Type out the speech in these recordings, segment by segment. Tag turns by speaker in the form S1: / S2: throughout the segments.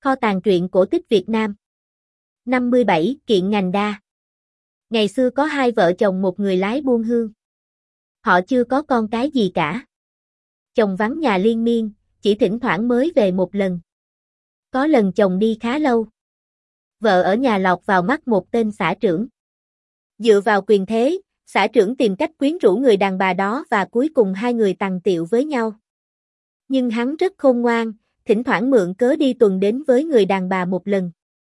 S1: Kho tàng truyện cổ tích Việt Nam. 57. Kiện ngành đa. Ngày xưa có hai vợ chồng một người lái buôn hương. Họ chưa có con cái gì cả. Chồng vắng nhà liên miên, chỉ thỉnh thoảng mới về một lần. Có lần chồng đi khá lâu. Vợ ở nhà lọt vào mắt một tên xã trưởng. Dựa vào quyền thế, xã trưởng tìm cách quyến rũ người đàn bà đó và cuối cùng hai người tằng tiệu với nhau. Nhưng hắn rất khôn ngoan, thỉnh thoảng mượn cớ đi tuần đến với người đàn bà một lần.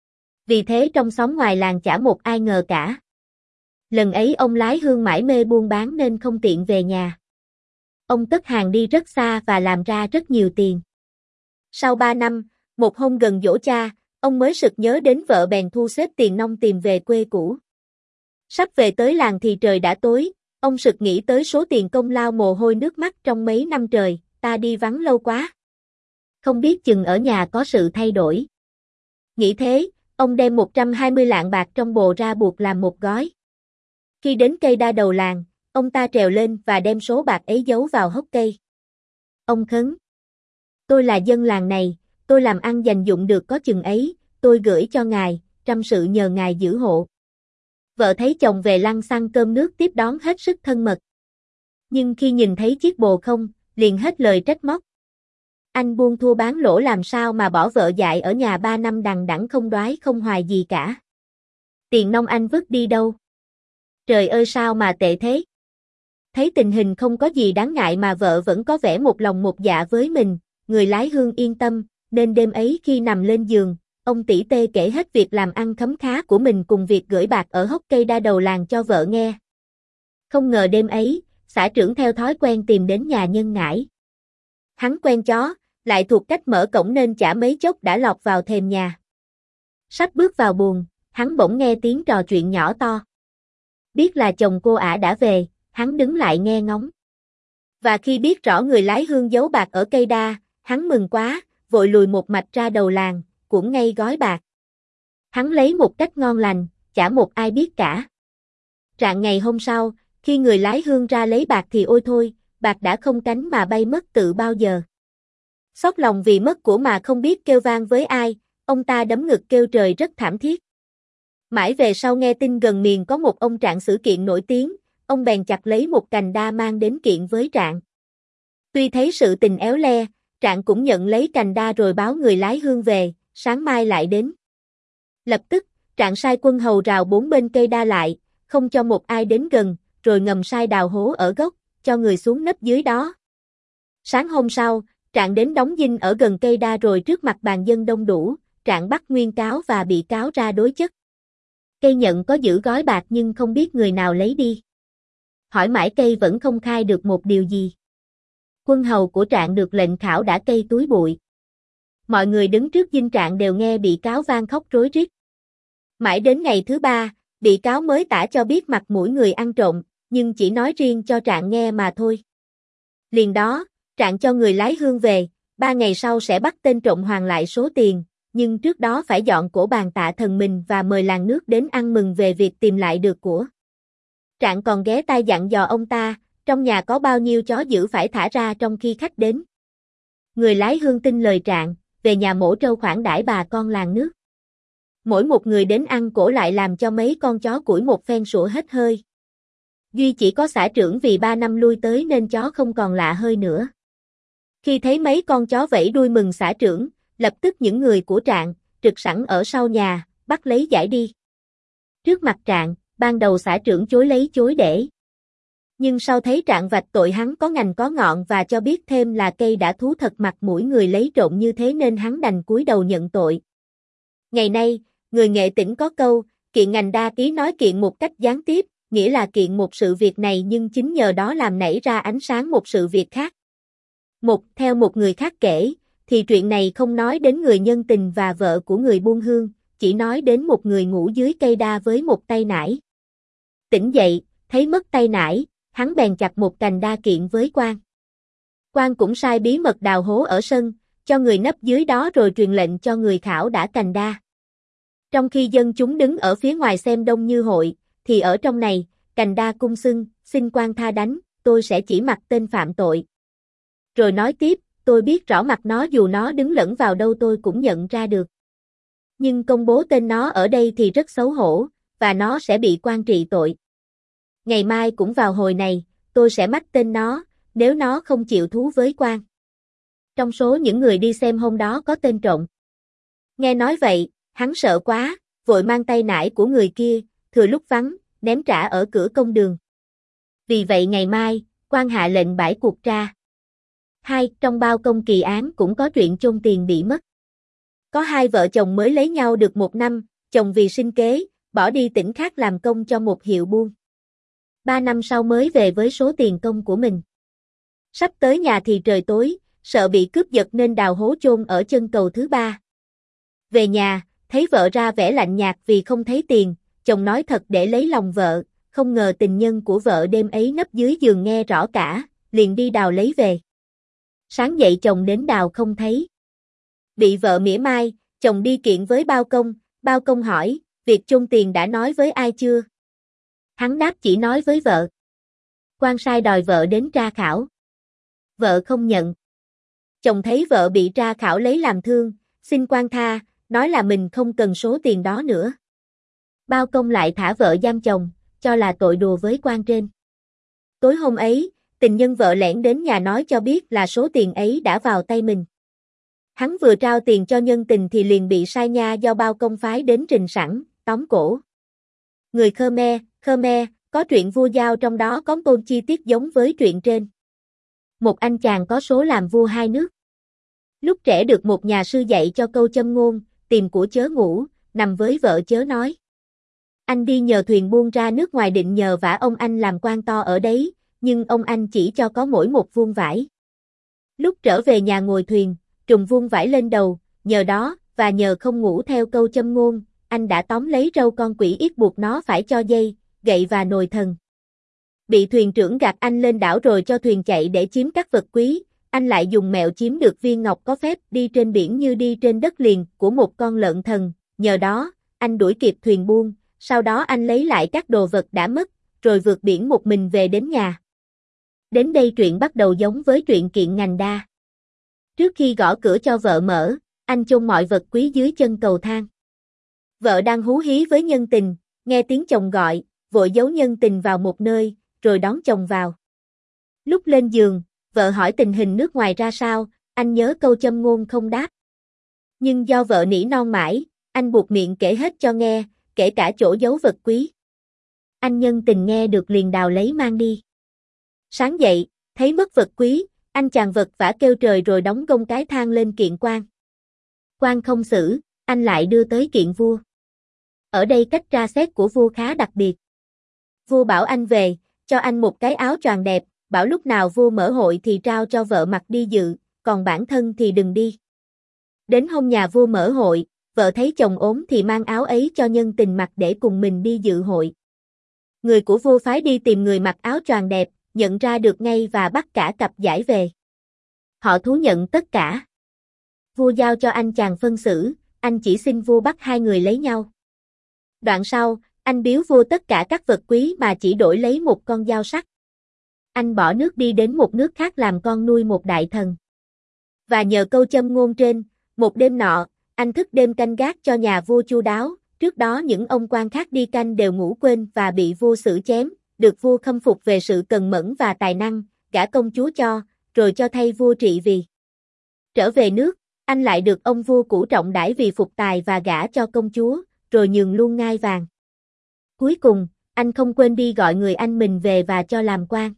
S1: Vì thế trong xóm ngoài làng chả một ai ngờ cả. Lần ấy ông lái hương mải mê buôn bán nên không tiện về nhà. Ông cất hàng đi rất xa và làm ra rất nhiều tiền. Sau 3 năm, một hôm gần giỗ cha, ông mới sực nhớ đến vợ bèn thu xếp tiền nong tìm về quê cũ. Sắp về tới làng thì trời đã tối, ông sực nghĩ tới số tiền công lao mồ hôi nước mắt trong mấy năm trời, ta đi vắng lâu quá. Không biết chừng ở nhà có sự thay đổi. Nghĩ thế, ông đem 120 lạng bạc trong bồ ra buộc làm một gói. Khi đến cây đa đầu làng, ông ta trèo lên và đem số bạc ấy giấu vào hốc cây. Ông khấn: tôi là dân làng này, tôi làm ăn dành dụm được có chừng ấy, tôi gửi cho ngài, trăm sự nhờ ngài giữ hộ. Vợ thấy chồng về lăng xăng cơm nước tiếp đón hết sức thân mật. Nhưng khi nhìn thấy chiếc bồ không, liền hết lời trách móc. Anh buôn thua bán lỗ làm sao mà bỏ vợ dại ở nhà 3 năm đằng đẵng không đoái không hoài gì cả. Tiền nong anh vứt đi đâu? Trời ơi sao mà tệ thế? Thấy tình hình không có gì đáng ngại mà vợ vẫn có vẻ một lòng một dạ với mình, người lái hương yên tâm, nên đêm ấy khi nằm lên giường, ông tỉ tê kể hết việc làm ăn khấm khá của mình cùng việc gửi bạc ở hốc cây đa đầu làng cho vợ nghe. Không ngờ đêm ấy, xã trưởng theo thói quen tìm đến nhà nhân ngãi. Hắn quen chó, lại thuộc cách mở cổng nên chả mấy chốc đã lọt vào thềm nhà. Sắp bước vào buồng, hắn bỗng nghe tiếng trò chuyện nhỏ to. Biết là chồng cô ả đã về, hắn đứng lại nghe ngóng. Và khi biết rõ người lái hương giấu bạc ở cây đa, hắn mừng quá, vội lùi một mạch ra đầu làng, cuỗng ngay gói bạc. Hắn lấy một cách ngon lành, chả một ai biết cả. Rạng ngày hôm sau, khi người lái hương ra lấy bạc thì ôi thôi, bạc đã không cánh mà bay mất từ bao giờ. Xót lòng vì mất của mà không biết kêu vang với ai, ông ta đấm ngực kêu trời rất thảm thiết. Mãi về sau nghe tin gần miền có một ông trạng sử kiện nổi tiếng, ông bèn chặt lấy một cành đa mang đến kiện với Trạng. Tuy thấy sự tình éo le, Trạng cũng nhận lấy cành đa rồi báo người lái hương về, sáng mai lại đến. Lập tức, Trạng sai quân hầu rào 4 bên cây đa lại, không cho một ai đến gần, rồi ngầm sai đào hố ở gốc, cho người xuống nấp dưới đó. Sáng hôm sau, Trạng đến đóng dinh ở gần cây đa rồi trước mặt bàn dân đông đủ, Trạng bắt nguyên cáo và bị cáo ra đối chất. Cây nhận có giữ gói bạc nhưng không biết người nào lấy đi. Hỏi mãi cây vẫn không khai được một điều gì. Quân hầu của Trạng được lệnh khảo đã cây túi bụi. Mọi người đứng trước dinh Trạng đều nghe bị cáo van khóc rối rít. Mãi đến ngày thứ 3, bị cáo mới tả cho biết mặt mũi người ăn trộm, nhưng chỉ nói riêng cho Trạng nghe mà thôi. Liền đó, Trạng cho người lái hương về, 3 ngày sau sẽ bắt tên trộm hoàn lại số tiền, nhưng trước đó phải dọn cổ bàn tạ thần mình và mời làng nước đến ăn mừng về việc tìm lại được của. Trạng còn ghé tai dặn dò ông ta, trong nhà có bao nhiêu chó dữ phải thả ra trong khi khách đến. Người lái hương tin lời Trạng, về nhà mổ trâu khoản đãi bà con làng nước. Mỗi một người đến ăn cổ lại làm cho mấy con chó củi một phen sủa hết hơi. Duy chỉ có xã trưởng vì 3 năm lui tới nên chó không còn lạ hơi nữa. Khi thấy mấy con chó vẫy đuôi mừng xã trưởng, lập tức những người của Trạng, trực sẵn ở sau nhà, bắt lấy giải đi. Trước mặt Trạng, ban đầu xã trưởng chối lấy chối để. Nhưng sau thấy Trạng vạch tội hắn có ngành có ngọn và cho biết thêm là cây đã thú thật mặt mũi người lấy trộm như thế nên hắn đành cúi đầu nhận tội. Ngày nay, người Nghệ Tĩnh có câu, kiện ngành đa ý nói kiện một cách gián tiếp, nghĩa là kiện một sự việc này nhưng chính nhờ đó làm nảy ra ánh sáng một sự việc khác. Theo một người khác kể, thì chuyện này không nói đến người nhân tình và vợ của người buôn hương, chỉ nói đến một người ngủ dưới cây đa với một tay nải. Tỉnh dậy, thấy mất tay nải, hắn bèn chặt một cành đa kiện với quan. Quan cũng sai bí mật đào hố ở sân, cho người nấp dưới đó rồi truyền lệnh cho người khảo đả cành đa. Trong khi dân chúng đứng ở phía ngoài xem đông như hội, thì ở trong này, cành đa cung xưng, xin quan tha đánh, tôi sẽ chỉ mặt tên phạm tội. Rồi nói tiếp, tôi biết rõ mặt nó dù nó đứng lẫn vào đâu tôi cũng nhận ra được. Nhưng công bố tên nó ở đây thì rất xấu hổ, và nó sẽ bị quan trị tội. Ngày mai cũng vào hồi này, tôi sẽ mách tên nó, nếu nó không chịu thú với quan. Trong số những người đi xem hôm đó có tên Trộn. Nghe nói vậy, hắn sợ quá, vội mang tay nải của người kia, thừa lúc vắng, ném trả ở cửa công đường. Vì vậy ngày mai, quan hạ lệnh bãi cuộc tra. 2. Trong bao công kỳ án cũng có chuyện chôn tiền bị mất. Có hai vợ chồng mới lấy nhau được 1 năm, chồng vì sinh kế, bỏ đi tỉnh khác làm công cho một hiệu buôn. 3 năm sau mới về với số tiền công của mình. Sắp tới nhà thì trời tối, sợ bị cướp giật nên đào hố chôn ở chân cầu thứ 3. Về nhà, thấy vợ ra vẻ lạnh nhạt vì không thấy tiền, chồng nói thật để lấy lòng vợ, không ngờ tình nhân của vợ đêm ấy nấp dưới giường nghe rõ cả, liền đi đào lấy về. Sáng dậy chồng đến đào không thấy. Bị vợ mỉa mai, chồng đi kiện với bao công hỏi, việc chôn tiền đã nói với ai chưa? Hắn đáp chỉ nói với vợ. Quan sai đòi vợ đến tra khảo. Vợ không nhận. Chồng thấy vợ bị tra khảo lấy làm thương, xin quan tha, nói là mình không cần số tiền đó nữa. Bao công lại thả vợ giam chồng, cho là tội đùa với quan trên. Tối hôm ấy, tình nhân vợ lẻn đến nhà nói cho biết là số tiền ấy đã vào tay mình. Hắn vừa trao tiền cho nhân tình thì liền bị sai nha do bao công phái đến trình sẵn, tóm cổ. Người Khmer, có truyện vua giao trong đó có một chi tiết giống với truyện trên. Một anh chàng có số làm vua hai nước. Lúc trẻ được một nhà sư dạy cho câu châm ngôn, tìm của chớ ngủ, nằm với vợ chớ nói. Anh đi nhờ thuyền buôn ra nước ngoài định nhờ vả ông anh làm quan to ở đấy, nhưng ông anh chỉ cho có mỗi một vuông vải. Lúc trở về nhà ngồi thuyền, trùm vuông vải lên đầu, nhờ đó, và nhờ không ngủ theo câu châm ngôn, anh đã tóm lấy râu con quỷ yết buộc nó phải cho dây, gậy và nồi thần. Bị thuyền trưởng gạt anh lên đảo rồi cho thuyền chạy để chiếm các vật quý, anh lại dùng mẹo chiếm được viên ngọc có phép đi trên biển như đi trên đất liền của một con lợn thần, nhờ đó, anh đuổi kịp thuyền buôn, sau đó anh lấy lại các đồ vật đã mất, rồi vượt biển một mình về đến nhà. Đến đây truyện bắt đầu giống với truyện kiện ngành đa. Trước khi gõ cửa cho vợ mở, anh chôn mọi vật quý dưới chân cầu thang. Vợ đang hú hí với nhân tình, nghe tiếng chồng gọi, vội giấu nhân tình vào một nơi, rồi đón chồng vào. Lúc lên giường, vợ hỏi tình hình nước ngoài ra sao, anh nhớ câu châm ngôn không đáp. Nhưng do vợ nỉ non mãi, anh buộc miệng kể hết cho nghe, kể cả chỗ giấu vật quý. Anh nhân tình nghe được liền đào lấy mang đi. Sáng dậy, thấy mất vật quý, anh chàng vật vã kêu trời rồi đóng gông cái thang lên kiện quan. Quan không xử, anh lại đưa tới kiện vua. Ở đây cách tra xét của vua khá đặc biệt. Vua bảo anh về, cho anh một cái áo choàng đẹp, bảo lúc nào vua mở hội thì trao cho vợ mặc đi dự, còn bản thân thì đừng đi. Đến hôm nhà vua mở hội, vợ thấy chồng ốm thì mang áo ấy cho nhân tình mặc để cùng mình đi dự hội. Người của vua phái đi tìm người mặc áo choàng đẹp, nhận ra được ngay và bắt cả cặp giải về. Họ thú nhận tất cả. Vua giao cho anh chàng phân xử, anh chỉ xin vua bắt hai người lấy nhau. Đoạn sau, anh biếu vua tất cả các vật quý mà chỉ đổi lấy một con dao sắc. Anh bỏ nước đi đến một nước khác làm con nuôi một đại thần. Và nhờ câu châm ngôn trên, một đêm nọ, anh thức đêm canh gác cho nhà vua chu đáo, trước đó những ông quan khác đi canh đều ngủ quên và bị vua xử chém, được vua khâm phục về sự cần mẫn và tài năng, gả công chúa cho, rồi cho thay vua trị vì. Trở về nước, anh lại được ông vua cũ trọng đãi vì phục tài và gả cho công chúa, rồi nhường luôn ngai vàng. Cuối cùng, anh không quên đi gọi người anh mình về và cho làm quan.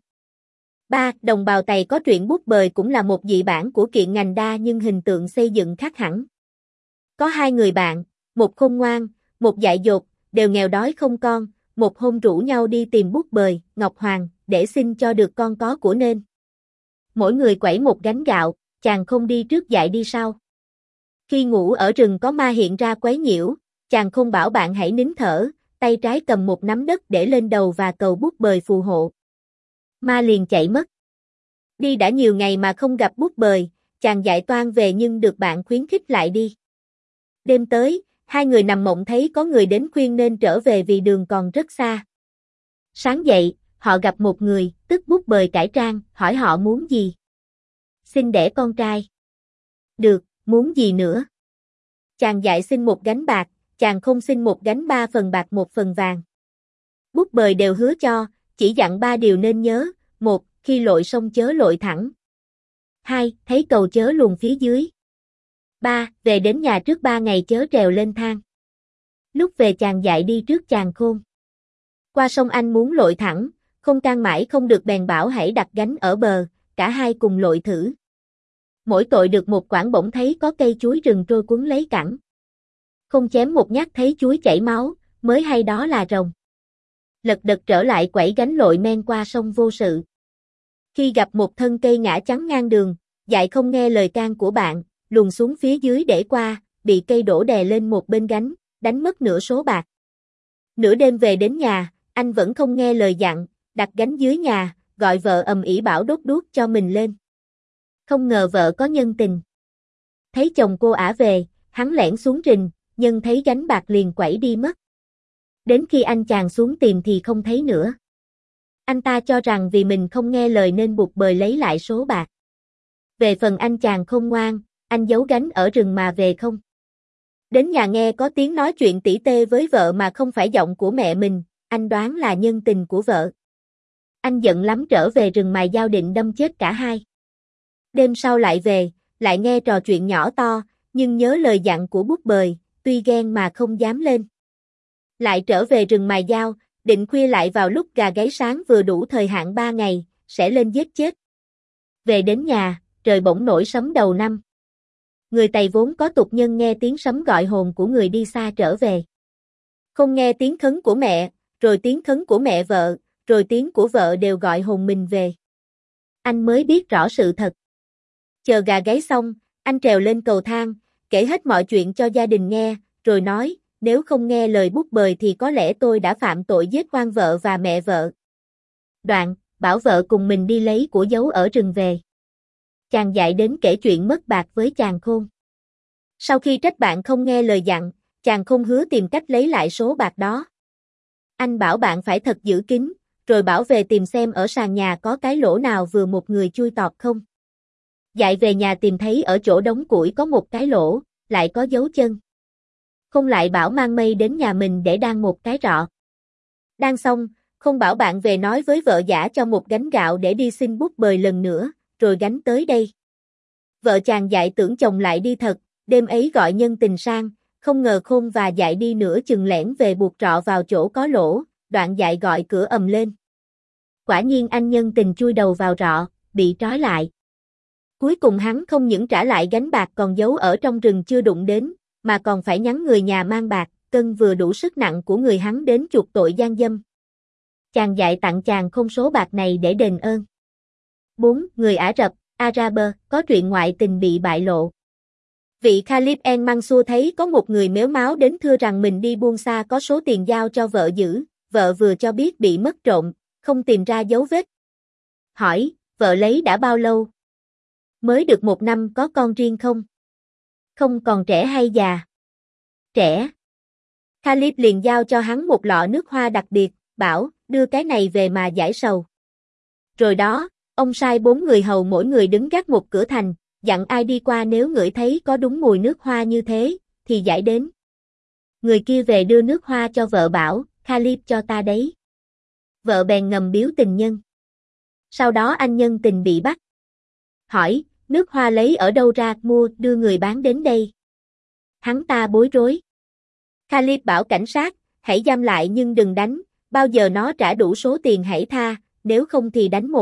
S1: 3. Đồng bào Tày có truyện bút bời cũng là một dị bản của kiện ngành đa nhưng hình tượng xây dựng khác hẳn. Có hai người bạn, một khôn ngoan, một dại dột, đều nghèo đói không con, một hôm rủ nhau đi tìm bút bời, ngọc hoàng, để xin cho được con có của nên. Mỗi người quẩy một gánh gạo, chàng không đi trước dại đi sau. Khi ngủ ở rừng có ma hiện ra quấy nhiễu, chàng khôn bảo bạn hãy nín thở, tay trái cầm một nắm đất để lên đầu và cầu bút bời phù hộ. Ma liền chạy mất. Đi đã nhiều ngày mà không gặp bút bời, chàng dại toan về nhưng được bạn khuyến khích lại đi. Đêm tới, hai người nằm mộng thấy có người đến khuyên nên trở về vì đường còn rất xa. Sáng dậy, họ gặp một người, tức bút bời cải trang, hỏi họ muốn gì. Xin đẻ con trai. Được, muốn gì nữa? Chàng dại xin một gánh bạc, chàng không xin một gánh 3 phần bạc 1 phần vàng. Bút bời đều hứa cho, chỉ dặn 3 điều nên nhớ: 1. Khi lội sông chớ lội thẳng. 2. Thấy cầu chớ luồn phía dưới. 3. Về đến nhà trước 3 ngày chớ trèo lên thang. Lúc về chàng dại đi trước chàng khôn. Qua sông anh muốn lội thẳng, không can mãi không được bèn bảo hãy đặt gánh ở bờ, cả hai cùng lội thử. Mỗi tội được một quãng, bỗng thấy có cây chuối rừng trôi cuốn lấy cẳng. Không chém một nhát thấy chuối chảy máu, mới hay đó là rồng. Lật đật trở lại quẩy gánh lội men qua sông vô sự. Khi gặp một thân cây ngã chắn ngang đường, dại không nghe lời can của bạn, luồn xuống phía dưới để qua, bị cây đổ đè lên một bên gánh, đánh mất nửa số bạc. Nửa đêm về đến nhà, anh vẫn không nghe lời dặn, đặt gánh dưới nhà, gọi vợ ầm ĩ bảo đốt đuốc cho mình lên. Không ngờ vợ có nhân tình. Thấy chồng cô ả về, hắn lẻn xuống rình, nhân thấy gánh bạc liền quẩy đi mất. Đến khi anh chàng xuống tìm thì không thấy nữa. Anh ta cho rằng vì mình không nghe lời nên buộc bời lấy lại số bạc. Về phần anh chàng không ngoan, anh giấu gánh ở rừng mà về không. Đến nhà nghe có tiếng nói chuyện tỉ tê với vợ mà không phải giọng của mẹ mình, anh đoán là nhân tình của vợ. Anh giận lắm trở về rừng mài dao định đâm chết cả hai. Đêm sau lại về, lại nghe trò chuyện nhỏ to, nhưng nhớ lời dặn của bút bời, tuy ghen mà không dám lên. Lại trở về rừng mài dao, định khuya lại vào lúc gà gáy sáng vừa đủ thời hạn 3 ngày, sẽ lên giết chết. Về đến nhà, trời bỗng nổi sấm đầu năm. Người Tày vốn có tục nhân nghe tiếng sấm gọi hồn của người đi xa trở về. Không nghe tiếng khấn của mẹ, rồi tiếng khấn của mẹ vợ, rồi tiếng của vợ đều gọi hồn mình về. Anh mới biết rõ sự thật. Chờ gà gáy xong, anh trèo lên cầu thang, kể hết mọi chuyện cho gia đình nghe, rồi nói, nếu không nghe lời bút bời thì có lẽ tôi đã phạm tội giết oan vợ và mẹ vợ. Đoạn, bảo vợ cùng mình đi lấy của giấu ở rừng về. Chàng dại đến kể chuyện mất bạc với chàng khôn. Sau khi trách bạn không nghe lời dặn, chàng khôn hứa tìm cách lấy lại số bạc đó. Anh bảo bạn phải thật giữ kín, rồi bảo về tìm xem ở sàn nhà có cái lỗ nào vừa một người chui tọt không. Dại về nhà tìm thấy ở chỗ đống củi có một cái lỗ, lại có dấu chân. Khôn lại bảo mang mây đến nhà mình để đan một cái rọ. Đan xong, Khôn bảo bạn về nói với vợ giả cho một gánh gạo để đi xin bút bời lần nữa, rồi gánh tới đây. Vợ chàng dại tưởng chồng lại đi thật, đêm ấy gọi nhân tình sang, không ngờ Khôn và dại đi nửa chừng lẻn về buộc rọ vào chỗ có lỗ, đoạn dại gọi cửa ầm lên. Quả nhiên anh nhân tình chui đầu vào rọ, bị trói lại. Cuối cùng hắn không những trả lại gánh bạc còn giấu ở trong rừng chưa đụng đến, mà còn phải nhắn người nhà mang bạc, cân vừa đủ sức nặng của người hắn đến chuộc tội gian dâm. Chàng dại tặng chàng Khôn số bạc này để đền ơn. 4. Người Ả Rập, Araber, có chuyện ngoại tình bị bại lộ. Vị Khalid el-Mansur thấy có một người mếu máo đến thưa rằng mình đi buôn xa có số tiền giao cho vợ giữ, vợ vừa cho biết bị mất trộm, không tìm ra dấu vết. Hỏi, vợ lấy đã bao lâu? Mới được 1 năm, có con riêng không? Không, còn trẻ hay già? Trẻ. Khalid liền giao cho hắn một lọ nước hoa đặc biệt, bảo, đưa cái này về mà giải sầu. Rồi đó, ông sai 4 người hầu mỗi người đứng gác một cửa thành, dặn ai đi qua nếu ngửi thấy có đúng mùi nước hoa như thế, thì giải đến. Người kia về đưa nước hoa cho vợ bảo, Khalid cho ta đấy. Vợ bèn ngầm biếu tình nhân. Sau đó anh nhân tình bị bắt. Hỏi, nước hoa lấy ở đâu ra, mua, đưa người bán đến đây. Hắn ta bối rối. Khalid bảo cảnh sát, hãy giam lại nhưng đừng đánh, bao giờ nó trả đủ số tiền hãy tha, nếu không thì đánh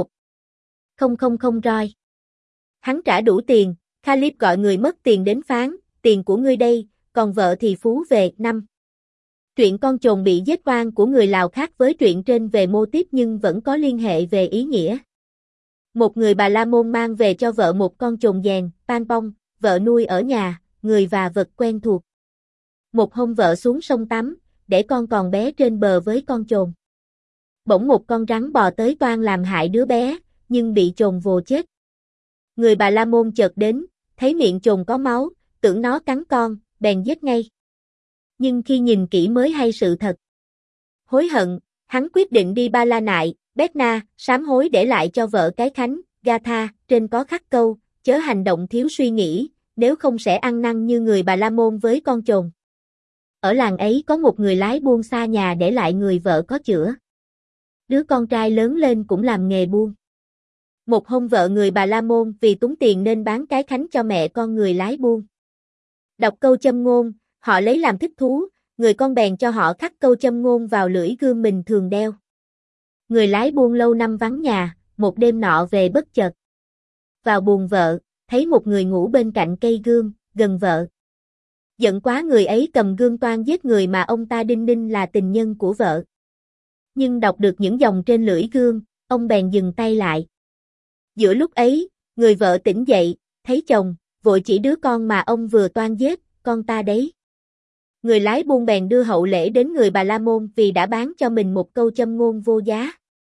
S1: 1,000 roi. Hắn trả đủ tiền, Khalid gọi người mất tiền đến phán, tiền của ngươi đây, còn vợ thì phú về 5. Chuyện con chồn bị giết oan của người Lào khác với chuyện trên về mô típ nhưng vẫn có liên hệ về ý nghĩa. Một người Bà La Môn mang về cho vợ một con chồn dèn, Panpong, vợ nuôi ở nhà, người và vật quen thuộc. Một hôm vợ xuống sông tắm, để con còn bé trên bờ với con chồn. Bỗng một con rắn bò tới toan làm hại đứa bé, nhưng bị chồn vồ chết. Người Bà La Môn chợt đến, thấy miệng chồn có máu, tưởng nó cắn con, bèn giết ngay. Nhưng khi nhìn kỹ mới hay sự thật. Hối hận, hắn quyết định đi Ba La Nại, Bét Na, sám hối để lại cho vợ cái khánh, Gatha, trên có khắc câu, chớ hành động thiếu suy nghĩ, nếu không sẽ ăn năn như người Bà La Môn với con chồn. Ở làng ấy có một người lái buôn xa nhà để lại người vợ có chữa. Đứa con trai lớn lên cũng làm nghề buôn. Một hôm vợ người Bà La Môn vì túng tiền nên bán cái khánh cho mẹ con người lái buôn. Đọc câu châm ngôn, họ lấy làm thích thú, người con bèn cho họ khắc câu châm ngôn vào lưỡi gươm mình thường đeo. Người lái buôn lâu năm vắng nhà, một đêm nọ về bất chợt. Vào buồng vợ, thấy một người ngủ bên cạnh cây gươm, gần vợ. Giận quá người ấy cầm gươm toan giết người mà ông ta đinh ninh là tình nhân của vợ. Nhưng đọc được những dòng trên lưỡi gươm, ông bèn dừng tay lại. Giữa lúc ấy, người vợ tỉnh dậy, thấy chồng, vội chỉ đứa con mà ông vừa toan giết, con ta đấy. Người lái buôn bèn đưa hậu lễ đến người Bà La Môn vì đã bán cho mình một câu châm ngôn vô giá.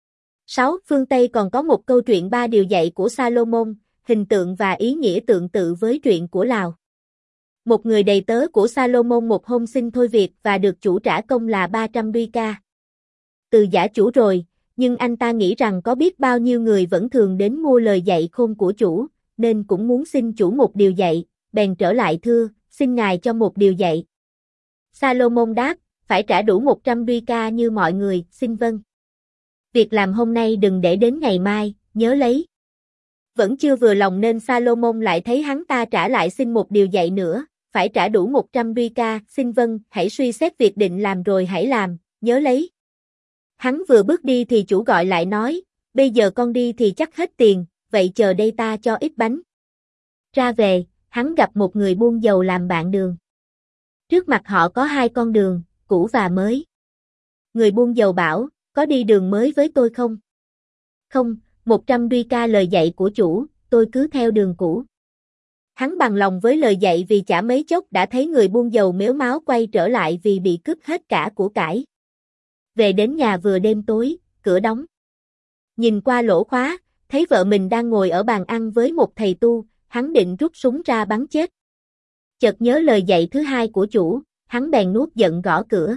S1: 6. Phương Tây còn có một câu chuyện 3 điều dạy của Salomon, hình tượng và ý nghĩa tương tự với truyện của Lào. Một người đầy tớ của Salomon một hôm xin thôi việc và được chủ trả công là 300 duy-ca. Từ giả chủ rồi, nhưng anh ta nghĩ rằng có biết bao nhiêu người vẫn thường đến mua lời dạy khôn của chủ, nên cũng muốn xin chủ một điều dạy, bèn trở lại thưa, xin ngài cho một điều dạy. Salomon đáp, phải trả đủ 100 duy-ca như mọi người, xin vâng. Việc làm hôm nay đừng để đến ngày mai, nhớ lấy. Vẫn chưa vừa lòng nên Salomon lại thấy hắn ta trả lại xin một điều dạy nữa, phải trả đủ 100 duy-ca, xin vâng, hãy suy xét việc định làm rồi hãy làm, nhớ lấy. Hắn vừa bước đi thì chủ gọi lại nói, bây giờ con đi thì chắc hết tiền, vậy chờ đây ta cho ít bánh. Ra về, hắn gặp một người buôn dầu làm bạn đường. Trước mặt họ có 2 con đường, cũ và mới. Người buôn dầu bảo, có đi đường mới với tôi không? Không, 100 duy-ca lời dạy của chủ, tôi cứ theo đường cũ. Hắn bằng lòng với lời dạy vì chả mấy chốc đã thấy người buôn dầu mếu máo quay trở lại vì bị cướp hết cả của cải. Về đến nhà vừa đêm tối, cửa đóng. Nhìn qua lỗ khóa, thấy vợ mình đang ngồi ở bàn ăn với một thầy tu, hắn định rút súng ra bắn chết. Chợt nhớ lời dạy thứ 2 của chủ, hắn bèn nuốt giận gõ cửa.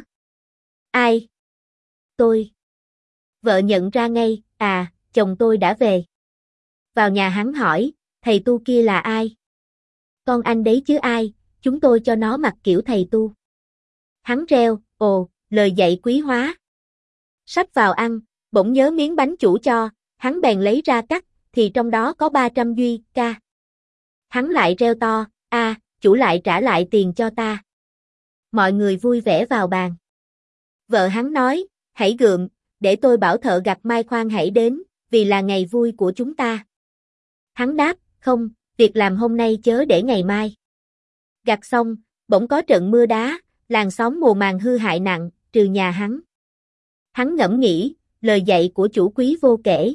S1: Ai? Tôi. Vợ nhận ra ngay, à, chồng tôi đã về. Vào nhà hắn hỏi, thầy tu kia là ai? Con anh đấy chứ ai, chúng tôi cho nó mặc kiểu thầy tu. Hắn reo, ồ, lời dạy quý hóa. Sắp vào ăn, bỗng nhớ miếng bánh chủ cho, hắn bèn lấy ra cắt, thì trong đó có 300 duy-ca. Hắn lại reo to, chủ lại trả lại tiền cho ta. Mọi người vui vẻ vào bàn. Vợ hắn nói, hãy gượm, để tôi bảo thợ gặt mai khoan hãy đến, vì là ngày vui của chúng ta. Hắn đáp, không, việc làm hôm nay chớ để ngày mai. Gặt xong, bỗng có trận mưa đá, làng xóm mùa màng hư hại nặng, trừ nhà hắn. Hắn ngẫm nghĩ, lời dạy của chủ quý vô kể.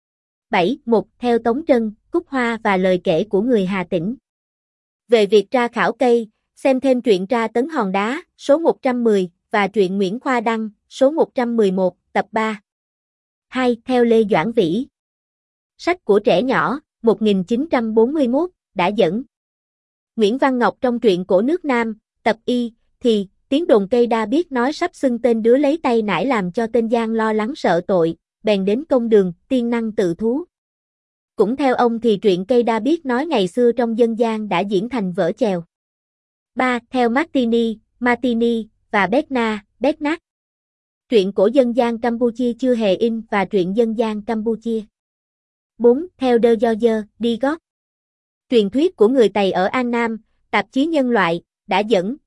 S1: 7. Một, theo Tống Trân, Cúc Hoa và lời kể của người Hà Tĩnh. Về việc tra khảo cây, xem thêm truyện tra tấn hòn đá, số 110, và truyện Nguyễn Khoa Đăng, số 111, tập 3. 2. Theo Lê Doãn Vĩ. Sách của trẻ nhỏ, 1941, đã dẫn. Nguyễn Văn Ngọc trong truyện Cổ nước Nam, tập Y, thì, tiếng đồn cây đa biết nói sắp xưng tên đứa lấy tay nải làm cho tên Giang lo lắng sợ tội, bèn đến công đường, tiên năng tự thú. Cũng theo ông thì truyện cây đa biết nói ngày xưa trong dân gian đã diễn thành vở chèo. 3. Theo Martini, và Betnat. Truyện cổ dân gian Campuchia chưa hề in và truyện dân gian Campuchia. 4. Theo De George Digot. Truyền thuyết của người Tày ở An Nam, tạp chí Nhân loại, đã dẫn,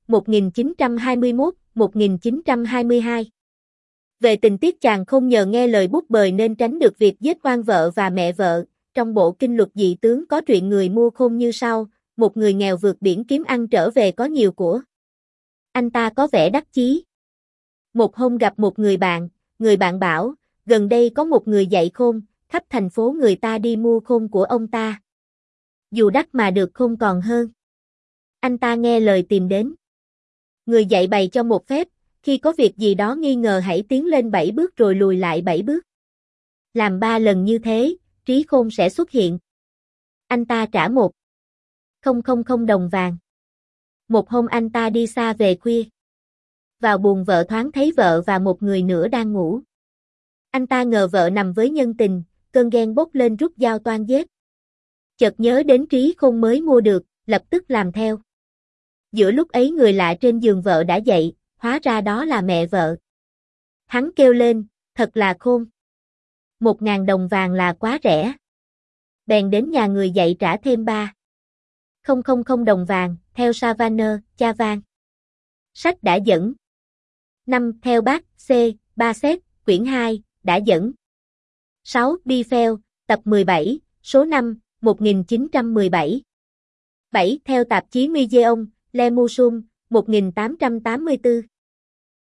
S1: 1921-1922. Về tình tiết chàng không nhờ nghe lời bút bời nên tránh được việc giết oan vợ và mẹ vợ, trong bộ kinh luật dị tướng có truyện người mua khôn như sau, một người nghèo vượt biển kiếm ăn trở về có nhiều của. Anh ta có vẻ đắc chí. Một hôm gặp một người bạn bảo, gần đây có một người dạy khôn, khắp thành phố người ta đi mua khôn của ông ta. Dù đắt mà được khôn còn hơn. Anh ta nghe lời tìm đến. Người dạy bày cho một phép, khi có việc gì đó nghi ngờ hãy tiến lên 7 bước rồi lùi lại 7 bước. Làm 3 lần như thế, trí khôn sẽ xuất hiện. Anh ta trả 1,000 đồng vàng. Một hôm anh ta đi xa về khuya. Vào buồng vợ thoáng thấy vợ và một người nữa đang ngủ. Anh ta ngờ vợ nằm với nhân tình, cơn ghen bốc lên rút dao toan giết. Chợt nhớ đến trí khôn mới mua được, lập tức làm theo. Giữa lúc ấy người lạ trên giường vợ đã dậy, hóa ra đó là mẹ vợ. Hắn kêu lên, thật là khôn. 1.000 đồng vàng là quá rẻ. Bèn đến nhà người dạy trả thêm 3.000 đồng vàng, theo Savannah, cha van. Sách đã dẫn. 5. Theo bác, C. Bassett, quyển 2, đã dẫn. 6. Biffel, tập 17, số 5, 1917. 7. Theo tạp chí Museum, Le Museum, 1884.